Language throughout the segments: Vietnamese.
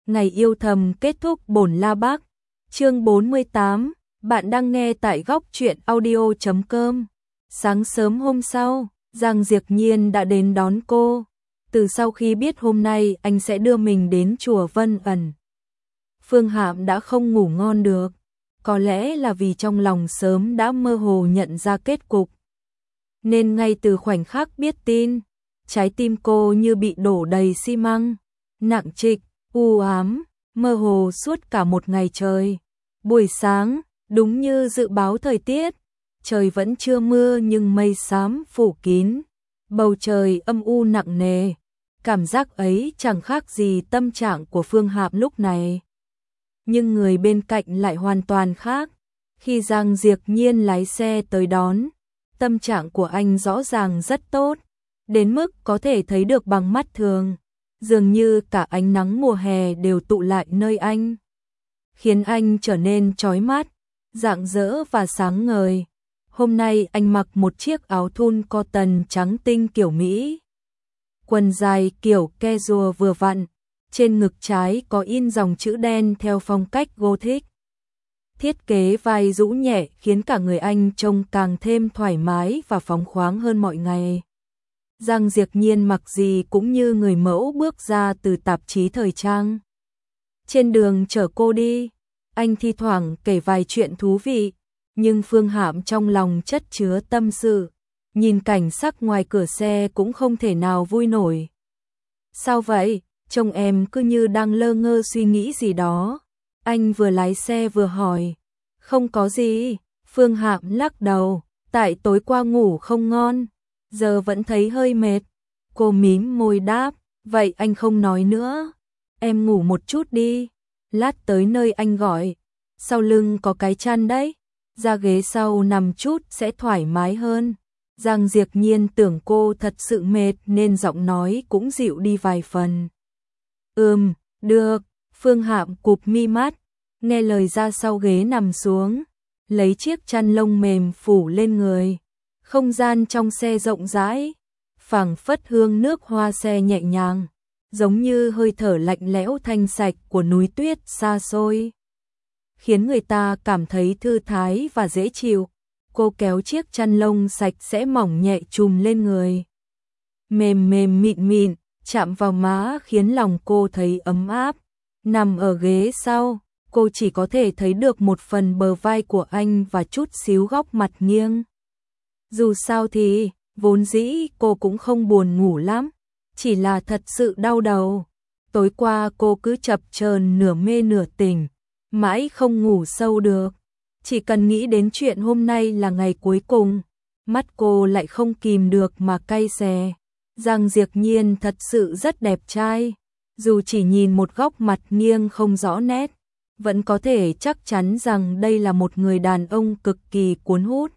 Ngày yêu thầm kết thúc bổn la bác. Chương 48, bạn đang nghe tại góc truyện audio.com. Sáng sớm hôm sau, Giang Diệp Nhiên đã đến đón cô. Từ sau khi biết hôm nay anh sẽ đưa mình đến chùa Vân Ẩn, Phương Hạm đã không ngủ ngon được. Có lẽ là vì trong lòng sớm đã mơ hồ nhận ra kết cục, nên ngay từ khoảnh khắc biết tin, trái tim cô như bị đổ đầy xi măng, nặng trịch, u ám, mơ hồ suốt cả một ngày trời. Buổi sáng, đúng như dự báo thời tiết, trời vẫn chưa mưa nhưng mây xám phủ kín, bầu trời âm u nặng nề. Cảm giác ấy chẳng khác gì tâm trạng của Phương Hạm lúc này. Nhưng người bên cạnh lại hoàn toàn khác. Khi Giang Diệp Nhiên lái xe tới đón, tâm trạng của anh rõ ràng rất tốt, đến mức có thể thấy được bằng mắt thường. Dường như cả ánh nắng mùa hè đều tụ lại nơi anh, khiến anh trở nên chói mắt, rạng rỡ và sáng ngời. Hôm nay anh mặc một chiếc áo thun cotton trắng tinh kiểu Mỹ, quần dài kiểu casual vừa vặn, trên ngực trái có in dòng chữ đen theo phong cách Gothic. Thiết kế vai rũ nhẹ khiến cả người anh trông càng thêm thoải mái và phóng khoáng hơn mọi ngày. Giang Diệp Nhiên mặc gì cũng như người mẫu bước ra từ tạp chí thời trang. Trên đường chở cô đi, anh thi thoảng kể vài chuyện thú vị, nhưng Phương Hạm trong lòng chất chứa tâm sự, nhìn cảnh sắc ngoài cửa xe cũng không thể nào vui nổi. Sao vậy? Trông em cứ như đang lơ ngơ suy nghĩ gì đó. Anh vừa lái xe vừa hỏi. Không có gì, Phương Hạm lắc đầu, tại tối qua ngủ không ngon, giờ vẫn thấy hơi mệt. Cô mím môi đáp, vậy anh không nói nữa, em ngủ một chút đi, lát tới nơi anh gọi, sau lưng có cái chăn đấy, ra ghế sau nằm chút sẽ thoải mái hơn. Giang Diệp Nhiên tưởng cô thật sự mệt nên giọng nói cũng dịu đi vài phần. Được, Phương Hạm cụp mi mắt, nghe lời ra sau ghế nằm xuống, lấy chiếc chăn lông mềm phủ lên người. Không gian trong xe rộng rãi, phảng phất hương nước hoa xe nhẹ nhàng, giống như hơi thở lạnh lẽo thanh sạch của núi tuyết xa xôi, khiến người ta cảm thấy thư thái và dễ chịu. Cô kéo chiếc chăn lông sạch sẽ mỏng nhẹ trùm lên người, mềm mềm mịn mịn, chạm vào má khiến lòng cô thấy ấm áp. Nằm ở ghế sau, cô chỉ có thể thấy được một phần bờ vai của anh và chút xíu góc mặt nghiêng. Dù sao thì, vốn dĩ cô cũng không buồn ngủ lắm, chỉ là thật sự đau đầu. Tối qua cô cứ chập chờn nửa mê nửa tỉnh, mãi không ngủ sâu được. Chỉ cần nghĩ đến chuyện hôm nay là ngày cuối cùng, mắt cô lại không kìm được mà cay xè. Giang Diệp Nhiên thật sự rất đẹp trai, dù chỉ nhìn một góc mặt nghiêng không rõ nét, vẫn có thể chắc chắn rằng đây là một người đàn ông cực kỳ cuốn hút.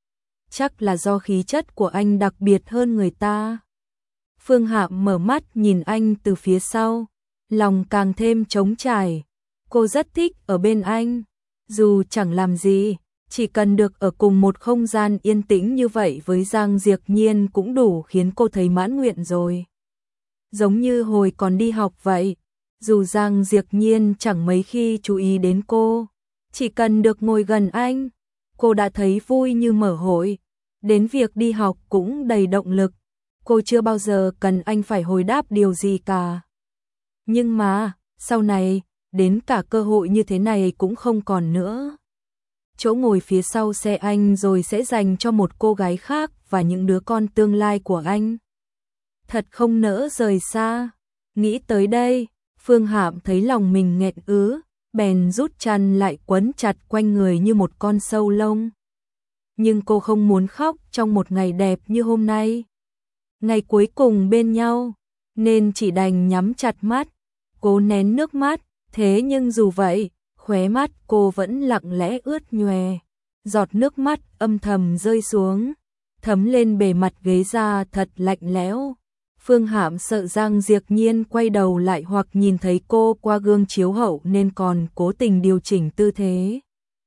Chắc là do khí chất của anh đặc biệt hơn người ta. Phương Hạm mở mắt nhìn anh từ phía sau, lòng càng thêm trống trải. Cô rất thích ở bên anh, dù chẳng làm gì, chỉ cần được ở cùng một không gian yên tĩnh như vậy với Giang Diệp Nhiên cũng đủ khiến cô thấy mãn nguyện rồi. Giống như hồi còn đi học vậy, dù Giang Diệp Nhiên chẳng mấy khi chú ý đến cô, chỉ cần được ngồi gần anh, cô đã thấy vui như mở hội. Đến việc đi học cũng đầy động lực, cô chưa bao giờ cần anh phải hồi đáp điều gì cả. Nhưng mà, sau này, đến cả cơ hội như thế này cũng không còn nữa. Chỗ ngồi phía sau xe anh rồi sẽ dành cho một cô gái khác và những đứa con tương lai của anh. Thật không nỡ rời xa. Nghĩ tới đây, Phương Hạm thấy lòng mình nghẹn ứ, bèn rút chăn lại quấn chặt quanh người như một con sâu lông. Nhưng cô không muốn khóc trong một ngày đẹp như hôm nay. Ngày cuối cùng bên nhau, nên chỉ đành nhắm chặt mắt, cố nén nước mắt. Thế nhưng dù vậy, khóe mắt cô vẫn lặng lẽ ướt nhòe. Giọt nước mắt âm thầm rơi xuống, thấm lên bề mặt ghế da thật lạnh lẽo. Phương Hạm sợ Giang Diệp Nhiên quay đầu lại hoặc nhìn thấy cô qua gương chiếu hậu nên còn cố tình điều chỉnh tư thế,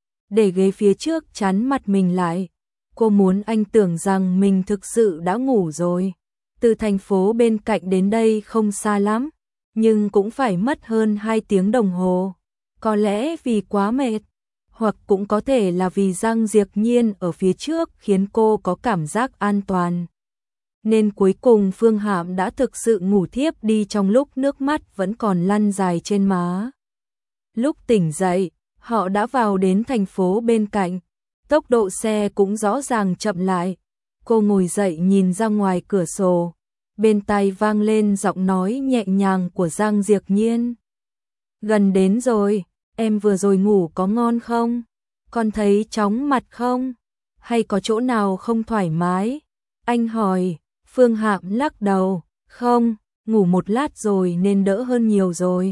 để ghế phía trước chắn mặt mình lại. Cô muốn anh tưởng rằng mình thực sự đã ngủ rồi. Từ thành phố bên cạnh đến đây không xa lắm, nhưng cũng phải mất hơn 2 tiếng đồng hồ. Có lẽ vì quá mệt, hoặc cũng có thể là vì Giang Diệp Nhiên ở phía trước khiến cô có cảm giác an toàn. Nên cuối cùng Phương Hạm đã thực sự ngủ thiếp đi trong lúc nước mắt vẫn còn lăn dài trên má. Lúc tỉnh dậy, họ đã vào đến thành phố bên cạnh, tốc độ xe cũng rõ ràng chậm lại. Cô ngồi dậy nhìn ra ngoài cửa sổ, bên tai vang lên giọng nói nhẹ nhàng của Giang Diệp Nhiên. Gần đến rồi, em vừa rồi ngủ có ngon không? Con thấy chóng mặt không? Hay có chỗ nào không thoải mái? Anh hỏi. Phương Hạm lắc đầu, không, ngủ một lát rồi nên đỡ hơn nhiều rồi.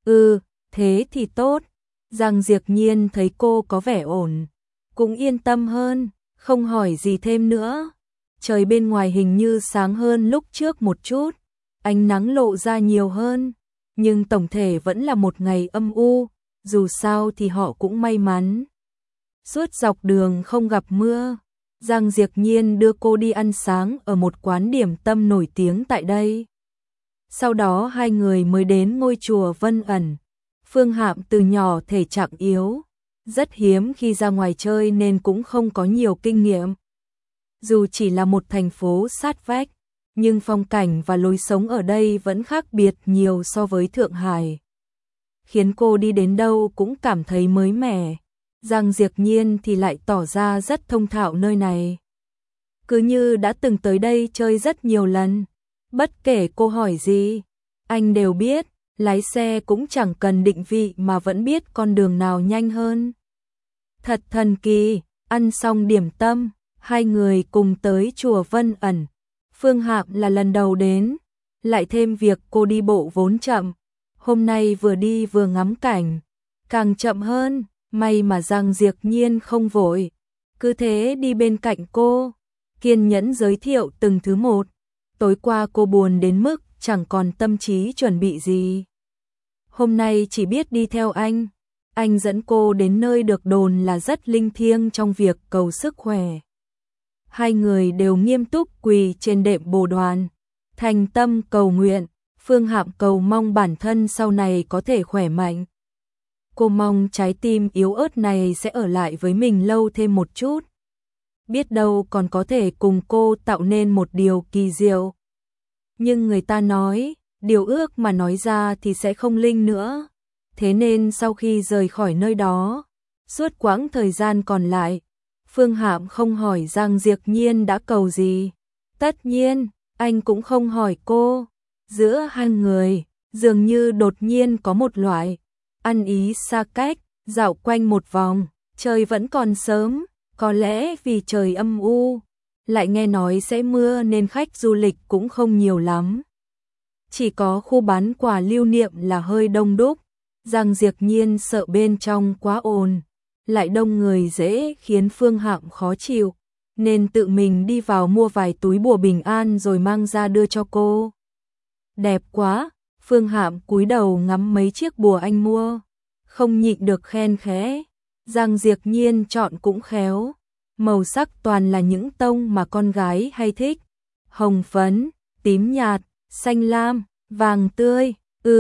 Thế thì tốt. Giang Diệp Nhiên thấy cô có vẻ ổn, cũng yên tâm hơn, không hỏi gì thêm nữa. Trời bên ngoài hình như sáng hơn lúc trước một chút, ánh nắng lộ ra nhiều hơn, nhưng tổng thể vẫn là một ngày âm u, dù sao thì họ cũng may mắn. Suốt dọc đường không gặp mưa. Giang Diệp Nhiên đưa cô đi ăn sáng ở một quán điểm tâm nổi tiếng tại đây. Sau đó hai người mới đến ngôi chùa Vân Ẩn. Phương Hạm từ nhỏ thể trạng yếu, rất hiếm khi ra ngoài chơi nên cũng không có nhiều kinh nghiệm. Dù chỉ là một thành phố sát vách, nhưng phong cảnh và lối sống ở đây vẫn khác biệt nhiều so với Thượng Hải. Khiến cô đi đến đâu cũng cảm thấy mới mẻ. Giang Diệp Nhiên thì lại tỏ ra rất thông thạo nơi này. Cứ như đã từng tới đây chơi rất nhiều lần. Bất kể cô hỏi gì, anh đều biết, lái xe cũng chẳng cần định vị mà vẫn biết con đường nào nhanh hơn. Thật thần kỳ, ăn xong điểm tâm, hai người cùng tới chùa Vân Ẩn. Phương Hạm là lần đầu đến, lại thêm việc cô đi bộ vốn chậm. Hôm nay vừa đi vừa ngắm cảnh, càng chậm hơn. May mà Giang Diệp Nhiên không vội, cứ thế đi bên cạnh cô, kiên nhẫn giới thiệu từng thứ một. Tối qua cô buồn đến mức chẳng còn tâm trí chuẩn bị gì. Hôm nay chỉ biết đi theo anh dẫn cô đến nơi được đồn là rất linh thiêng trong việc cầu sức khỏe. Hai người đều nghiêm túc quỳ trên đệm bồ đoàn, thành tâm cầu nguyện. Phương Hạm cầu mong bản thân sau này có thể khỏe mạnh. Cô mong trái tim yếu ớt này sẽ ở lại với mình lâu thêm một chút. Biết đâu còn có thể cùng cô tạo nên một điều kỳ diệu. Nhưng người ta nói, điều ước mà nói ra thì sẽ không linh nữa. Thế nên sau khi rời khỏi nơi đó, suốt quãng thời gian còn lại, Phương Hạm không hỏi Giang Diệp Nhiên đã cầu gì. Tất nhiên, anh cũng không hỏi cô. Giữa hai người, dường như đột nhiên có một loại ăn ý xa cách, dạo quanh một vòng. Trời vẫn còn sớm, có lẽ vì trời âm u, lại nghe nói sẽ mưa nên khách du lịch cũng không nhiều lắm. Chỉ có khu bán quà lưu niệm là hơi đông đúc. Giang Diệp Nhiên sợ bên trong quá ồn, lại đông người dễ khiến Phương Hạm khó chịu, nên tự mình đi vào mua vài túi bùa bình an rồi mang ra đưa cho cô. Đẹp quá. Phương Hạm cúi đầu ngắm mấy chiếc bùa anh mua, không nhịn được khen khẽ. Giang Diệp Nhiên chọn cũng khéo, màu sắc toàn là những tông mà con gái hay thích. Hồng phấn, tím nhạt, xanh lam, vàng tươi.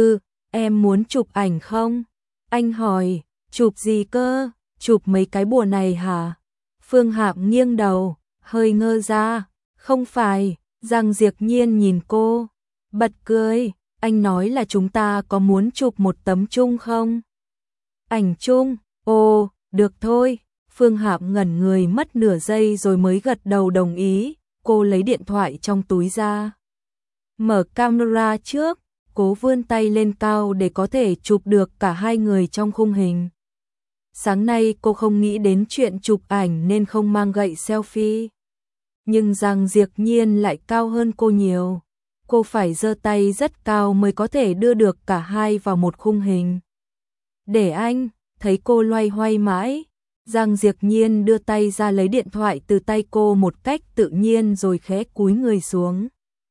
Em muốn chụp ảnh không? Anh hỏi. Chụp gì cơ? Chụp mấy cái bùa này hả? Phương Hạm nghiêng đầu, hơi ngơ ra. Không phải. Giang Diệp Nhiên nhìn cô, bật cười. Anh nói là chúng ta có muốn chụp một tấm chung không? Ảnh chung? Ồ, được thôi. Phương Hạm ngẩn người mất nửa giây rồi mới gật đầu đồng ý. Cô lấy điện thoại trong túi ra, mở camera trước, cố vươn tay lên cao để có thể chụp được cả hai người trong khung hình. Sáng nay cô không nghĩ đến chuyện chụp ảnh nên không mang gậy selfie. Nhưng Giang Diệp Nhiên lại cao hơn cô nhiều. Cô phải giơ tay rất cao mới có thể đưa được cả hai vào một khung hình. Để anh. Thấy cô loay hoay mãi, Giang Diệp Nhiên đưa tay ra lấy điện thoại từ tay cô một cách tự nhiên rồi khẽ cúi người xuống.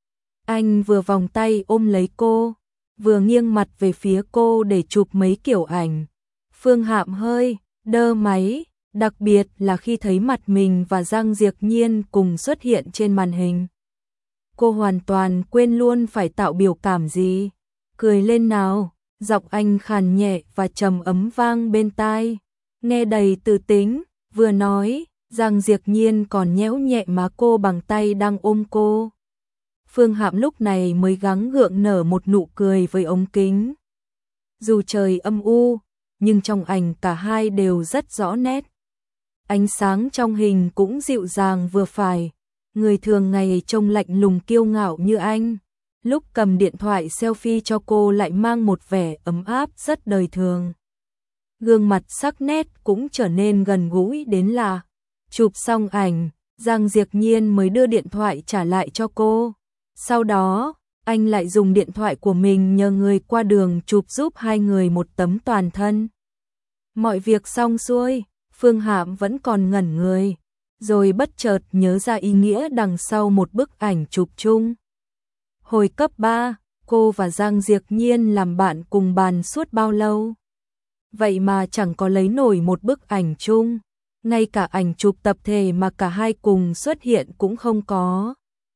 Anh vừa vòng tay ôm lấy cô, vừa nghiêng mặt về phía cô để chụp mấy kiểu ảnh. Phương Hạm hơi đơ máy, đặc biệt là khi thấy mặt mình và Giang Diệp Nhiên cùng xuất hiện trên màn hình. Cô hoàn toàn quên luôn phải tạo biểu cảm gì. cười lên nào, giọng anh khàn nhẹ và trầm ấm vang bên tai, nghe đầy từ tính, vừa nói, Giang Diệp Nhiên còn nhéo nhẹ má cô bằng tay đang ôm cô. Phương Hạm lúc này mới gắng gượng nở một nụ cười với ống kính. Dù trời âm u, nhưng trong ảnh cả hai đều rất rõ nét. Ánh sáng trong hình cũng dịu dàng vừa phải, người thường ngày trông lạnh lùng kiêu ngạo như anh, lúc cầm điện thoại selfie cho cô lại mang một vẻ ấm áp rất đời thường. Gương mặt sắc nét cũng trở nên gần gũi đến lạ. Chụp xong ảnh, Giang Diệp Nhiên mới đưa điện thoại trả lại cho cô. Sau đó, anh lại dùng điện thoại của mình nhờ người qua đường chụp giúp hai người một tấm toàn thân. Mọi việc xong xuôi, Phương Hạm vẫn còn ngẩn người, rồi bất chợt nhớ ra ý nghĩa đằng sau một bức ảnh chụp chung. Hồi cấp 3, cô và Giang Diệp Nhiên làm bạn cùng bàn suốt bao lâu. Vậy mà chẳng có lấy nổi một bức ảnh chung, ngay cả ảnh chụp tập thể mà cả hai cùng xuất hiện cũng không có.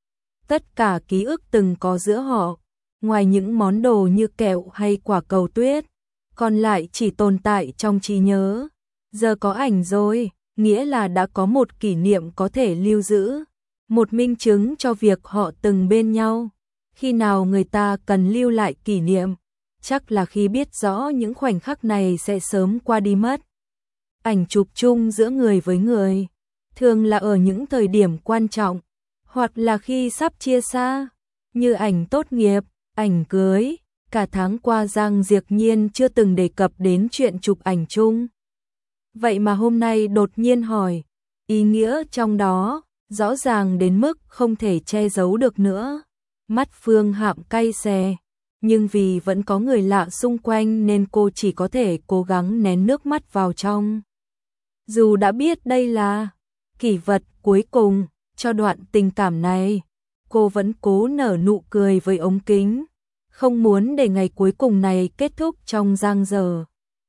Tất cả ký ức từng có giữa họ, ngoài những món đồ như kẹo hay quả cầu tuyết, còn lại chỉ tồn tại trong trí nhớ. Giờ có ảnh rồi, nghĩa là đã có một kỷ niệm có thể lưu giữ, một minh chứng cho việc họ từng bên nhau. Khi nào người ta cần lưu lại kỷ niệm, chắc là khi biết rõ những khoảnh khắc này sẽ sớm qua đi mất. Ảnh chụp chung giữa người với người, thường là ở những thời điểm quan trọng, hoặc là khi sắp chia xa, như ảnh tốt nghiệp, ảnh cưới. Cả tháng qua Giang Diệp Nhiên chưa từng đề cập đến chuyện chụp ảnh chung. Vậy mà hôm nay đột nhiên hỏi, ý nghĩa trong đó, rõ ràng đến mức không thể che giấu được nữa. Mắt Phương Hạm cay xè, nhưng vì vẫn có người lạ xung quanh nên cô chỉ có thể cố gắng nén nước mắt vào trong. Dù đã biết đây là kỷ vật cuối cùng cho đoạn tình cảm này, cô vẫn cố nở nụ cười với ống kính, không muốn để ngày cuối cùng này kết thúc trong dang dở.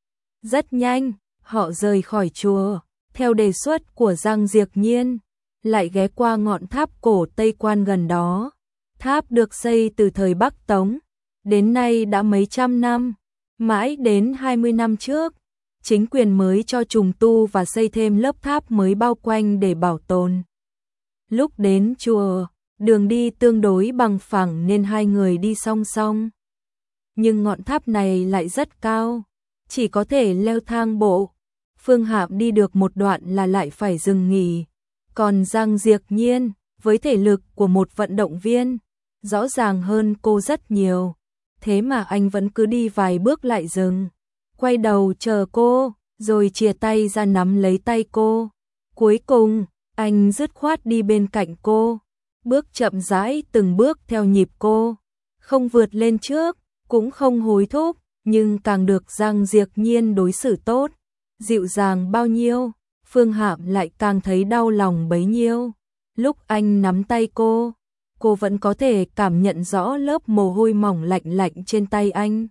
Rất nhanh, họ rời khỏi chùa, theo đề xuất của Giang Diệp Nhiên, lại ghé qua ngọn tháp cổ Tây Quan gần đó. Tháp được xây từ thời Bắc Tống, đến nay đã mấy trăm năm, mãi đến 20 năm trước, chính quyền mới cho trùng tu và xây thêm lớp tháp mới bao quanh để bảo tồn. Lúc đến chùa, đường đi tương đối bằng phẳng nên hai người đi song song. Nhưng ngọn tháp này lại rất cao, chỉ có thể leo thang bộ. Phương Hạm đi được một đoạn là lại phải dừng nghỉ. Còn Giang Diệp Nhiên, với thể lực của một vận động viên, rõ ràng hơn cô rất nhiều. Thế mà anh vẫn cứ đi vài bước lại dừng, quay đầu chờ cô, rồi chìa tay ra nắm lấy tay cô. Cuối cùng, anh dứt khoát đi bên cạnh cô, bước chậm rãi từng bước theo nhịp cô, không vượt lên trước, cũng không hối thúc, nhưng càng được Giang Diệp Nhiên đối xử tốt, dịu dàng bao nhiêu, Phương Hạm lại càng thấy đau lòng bấy nhiêu. Lúc anh nắm tay cô vẫn có thể cảm nhận rõ lớp mồ hôi mỏng lạnh lạnh trên tay anh.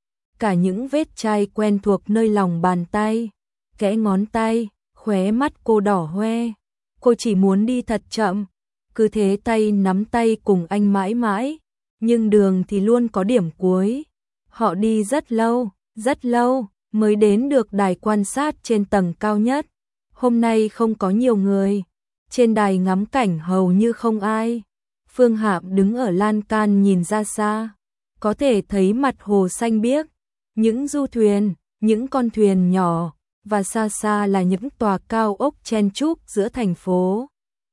Cả những vết chai quen thuộc nơi lòng bàn tay, kẽ ngón tay, khóe mắt cô đỏ hoe. Cô chỉ muốn đi thật chậm, cứ thế tay nắm tay cùng anh mãi mãi, nhưng đường thì luôn có điểm cuối. Họ đi rất lâu, mới đến được đài quan sát trên tầng cao nhất. Hôm nay không có nhiều người, trên đài ngắm cảnh hầu như không ai. Phương Hạm đứng ở lan can nhìn ra xa, có thể thấy mặt hồ xanh biếc, những du thuyền, những con thuyền nhỏ, và xa xa là những tòa cao ốc chen chúc giữa thành phố.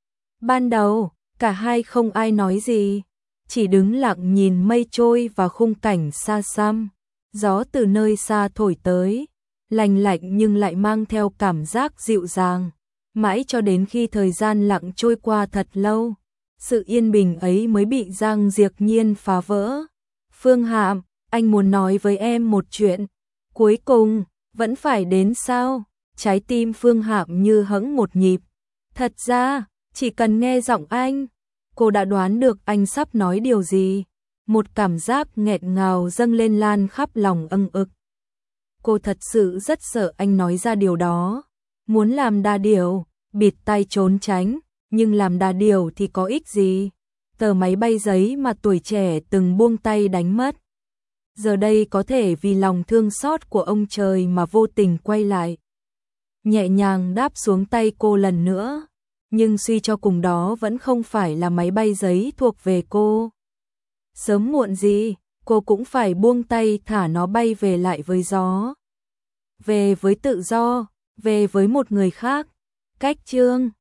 Ban đầu, cả hai không ai nói gì, chỉ đứng lặng nhìn mây trôi và khung cảnh xa xăm. Gió từ nơi xa thổi tới, lành lạnh nhưng lại mang theo cảm giác dịu dàng, mãi cho đến khi thời gian lặng trôi qua thật lâu, sự yên bình ấy mới bị Giang Diệp Nhiên phá vỡ. Phương Hạm, anh muốn nói với em một chuyện, cuối cùng, vẫn phải đến sao? Trái tim Phương Hạm như hẫng một nhịp. Thật ra, chỉ cần nghe giọng anh, cô đã đoán được anh sắp nói điều gì. Một cảm giác nghẹn ngào dâng lên lan khắp lòng âng ực. Cô thật sự rất sợ anh nói ra điều đó. Muốn làm đa điều, bịt tai trốn tránh, nhưng làm đa điều thì có ích gì? Tờ máy bay giấy mà tuổi trẻ từng buông tay đánh mất. giờ đây có thể vì lòng thương xót của ông trời mà vô tình quay lại. Nhẹ nhàng đáp xuống tay cô lần nữa, nhưng suy cho cùng đó vẫn không phải là máy bay giấy thuộc về cô. Sớm muộn gì, cô cũng phải buông tay thả nó bay về lại với gió. Về với tự do, về với một người khác. Cách chương